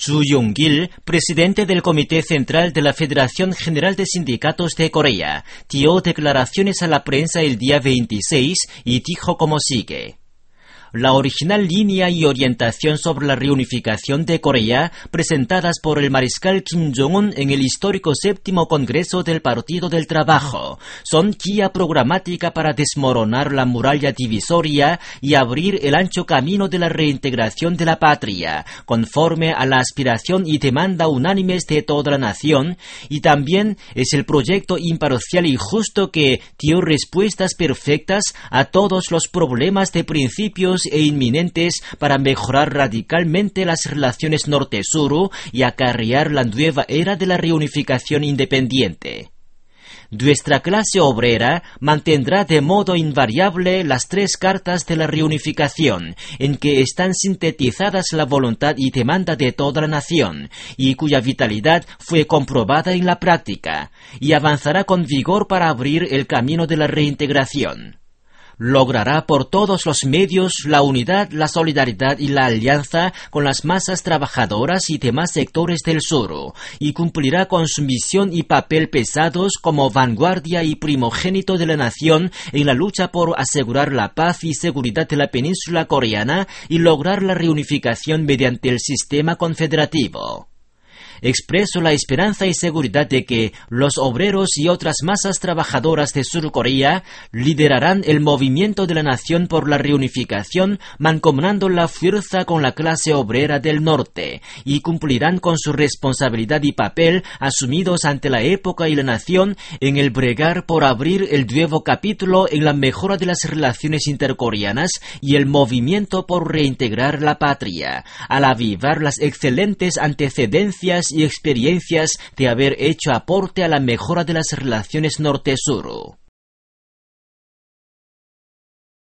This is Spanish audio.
Su Yong-gil, presidente del Comité Central de la Federación General de Sindicatos de Corea, dio declaraciones a la prensa el día 26 y dijo como sigue. La original línea y orientación sobre la reunificación de Corea, presentadas por el mariscal Kim Jong-un en el histórico 7º Congreso del Partido del Trabajo, son guía programática para desmoronar la muralla divisoria y abrir el ancho camino de la reintegración de la patria, conforme a la aspiración y demanda unánimes de toda la nación, y también es el proyecto imparcial y justo que dio respuestas perfectas a todos los problemas de principios e inminentes para mejorar radicalmente las relaciones norte-sur y acarrear la nueva era de la reunificación independiente. Nuestra clase obrera mantendrá de modo invariable las 3 cartas de la reunificación, en que están sintetizadas la voluntad y demanda de toda la nación, y cuya vitalidad fue comprobada en la práctica, y avanzará con vigor para abrir el camino de la reintegración. Logrará por todos los medios la unidad, la solidaridad y la alianza con las masas trabajadoras y demás sectores del sur, y cumplirá con su misión y papel pesados como vanguardia y primogénito de la nación en la lucha por asegurar la paz y seguridad de la península coreana y lograr la reunificación mediante el sistema confederativo. Expreso la esperanza y seguridad de que los obreros y otras masas trabajadoras de Sur Corea liderarán el movimiento de la nación por la reunificación, mancomunando la fuerza con la clase obrera del norte, y cumplirán con su responsabilidad y papel asumidos ante la época y la nación en el bregar por abrir el nuevo capítulo en la mejora de las relaciones intercoreanas y el movimiento por reintegrar la patria, al avivar las excelentes antecedencias y experiencias de haber hecho aporte a la mejora de las relaciones norte-sur.